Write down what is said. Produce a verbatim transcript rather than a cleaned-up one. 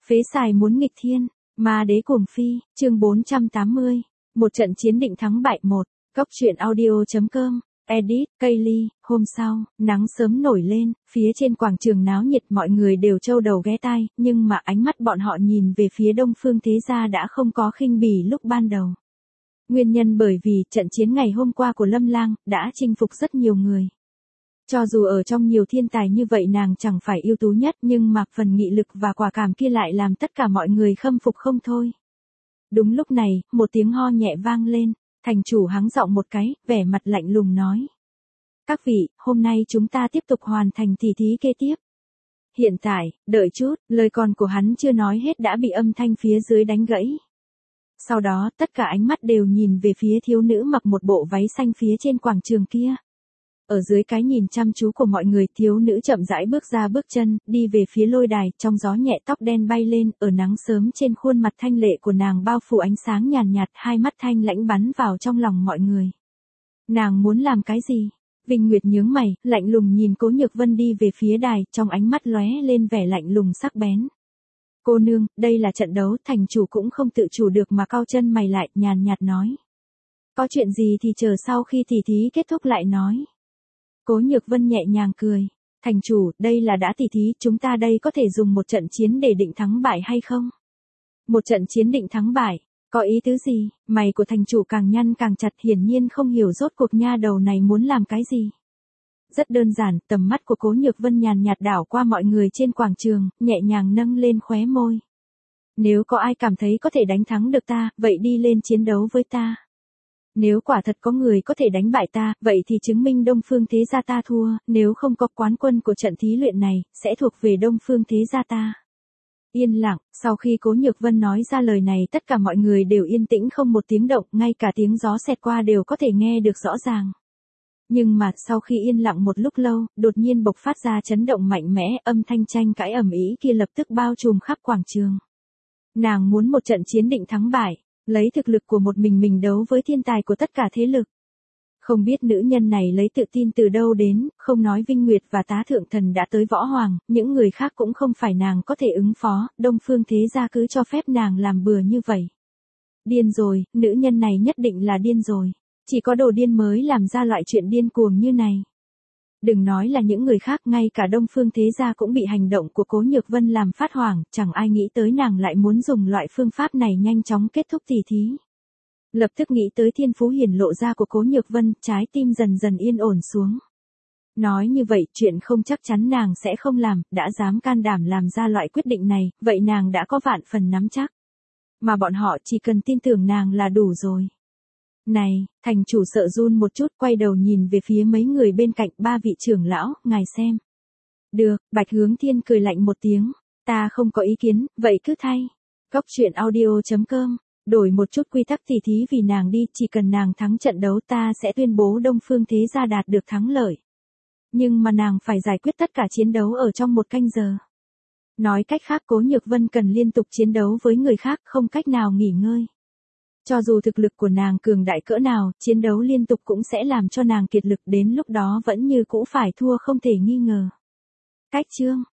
Phế xài muốn nghịch thiên, ma đế cuồng phi, chương bốn trăm tám mươi. Một trận chiến định thắng bại một. Góc truyện audio.com, edit, Kaylee. Hôm sau, nắng sớm nổi lên, phía trên quảng trường náo nhiệt mọi người đều trâu đầu ghé tai, nhưng mà ánh mắt bọn họ nhìn về phía Đông Phương Thế Gia đã không có khinh bỉ lúc ban đầu. Nguyên nhân bởi vì trận chiến ngày hôm qua của Lâm Lang đã chinh phục rất nhiều người. Cho dù ở trong nhiều thiên tài như vậy nàng chẳng phải ưu tú nhất nhưng mà phần nghị lực và quả cảm kia lại làm tất cả mọi người khâm phục không thôi. Đúng lúc này, một tiếng ho nhẹ vang lên, thành chủ hắng giọng một cái, vẻ mặt lạnh lùng nói. Các vị, hôm nay chúng ta tiếp tục hoàn thành tỷ thí kế tiếp. Hiện tại, đợi chút, lời còn của hắn chưa nói hết đã bị âm thanh phía dưới đánh gãy. Sau đó, tất cả ánh mắt đều nhìn về phía thiếu nữ mặc một bộ váy xanh phía trên quảng trường kia. Ở dưới cái nhìn chăm chú của mọi người, thiếu nữ chậm rãi bước ra bước chân, đi về phía lôi đài, trong gió nhẹ tóc đen bay lên, ở nắng sớm trên khuôn mặt thanh lệ của nàng bao phủ ánh sáng nhàn nhạt, hai mắt thanh lãnh bắn vào trong lòng mọi người. Nàng muốn làm cái gì? Vinh Nguyệt nhướng mày, lạnh lùng nhìn Cố Nhược Vân đi về phía đài, trong ánh mắt lóe lên vẻ lạnh lùng sắc bén. Cô nương, đây là trận đấu, thành chủ cũng không tự chủ được mà cau chân mày lại, nhàn nhạt nói. Có chuyện gì thì chờ sau khi tỷ thí kết thúc lại nói. Cố Nhược Vân nhẹ nhàng cười. Thành chủ, đây là đã tỷ thí, chúng ta đây có thể dùng một trận chiến để định thắng bại hay không? Một trận chiến định thắng bại, có ý tứ gì? Mày của thành chủ càng nhăn càng chặt, hiển nhiên không hiểu rốt cuộc nha đầu này muốn làm cái gì. Rất đơn giản, tầm mắt của Cố Nhược Vân nhàn nhạt đảo qua mọi người trên quảng trường, nhẹ nhàng nâng lên khóe môi. Nếu có ai cảm thấy có thể đánh thắng được ta, vậy đi lên chiến đấu với ta. Nếu quả thật có người có thể đánh bại ta, vậy thì chứng minh Đông Phương Thế Gia ta thua, nếu không có quán quân của trận thí luyện này, sẽ thuộc về Đông Phương Thế Gia ta. Yên lặng, sau khi Cố Nhược Vân nói ra lời này tất cả mọi người đều yên tĩnh không một tiếng động, ngay cả tiếng gió xẹt qua đều có thể nghe được rõ ràng. Nhưng mà sau khi yên lặng một lúc lâu, đột nhiên bộc phát ra chấn động mạnh mẽ, âm thanh tranh cãi ầm ĩ kia lập tức bao trùm khắp quảng trường. Nàng muốn một trận chiến định thắng bại. Lấy thực lực của một mình mình đấu với thiên tài của tất cả thế lực. Không biết nữ nhân này lấy tự tin từ đâu đến, không nói Vinh Nguyệt và Tá Thượng Thần đã tới Võ Hoàng, những người khác cũng không phải nàng có thể ứng phó, Đông Phương Thế Gia cứ cho phép nàng làm bừa như vậy. Điên rồi, nữ nhân này nhất định là điên rồi. Chỉ có đồ điên mới làm ra loại chuyện điên cuồng như này. Đừng nói là những người khác, ngay cả Đông Phương Thế Gia cũng bị hành động của Cố Nhược Vân làm phát hoảng, chẳng ai nghĩ tới nàng lại muốn dùng loại phương pháp này nhanh chóng kết thúc tỷ thí. Lập tức nghĩ tới thiên phú hiển lộ ra của Cố Nhược Vân, trái tim dần dần yên ổn xuống. Nói như vậy, chuyện không chắc chắn nàng sẽ không làm, đã dám can đảm làm ra loại quyết định này, vậy nàng đã có vạn phần nắm chắc. Mà bọn họ chỉ cần tin tưởng nàng là đủ rồi. Này, thành chủ sợ run một chút, quay đầu nhìn về phía mấy người bên cạnh, ba vị trưởng lão, ngài xem. Được, Bạch Hướng Thiên cười lạnh một tiếng, ta không có ý kiến, vậy cứ thay. Góc truyện audio.com, đổi một chút quy tắc tỷ thí vì nàng đi, chỉ cần nàng thắng trận đấu ta sẽ tuyên bố Đông Phương Thế Gia đạt được thắng lợi. Nhưng mà nàng phải giải quyết tất cả chiến đấu ở trong một canh giờ. Nói cách khác, Cố Nhược Vân cần liên tục chiến đấu với người khác, không cách nào nghỉ ngơi. Cho dù thực lực của nàng cường đại cỡ nào, chiến đấu liên tục cũng sẽ làm cho nàng kiệt lực, đến lúc đó vẫn như cũ phải thua không thể nghi ngờ. Cách chương,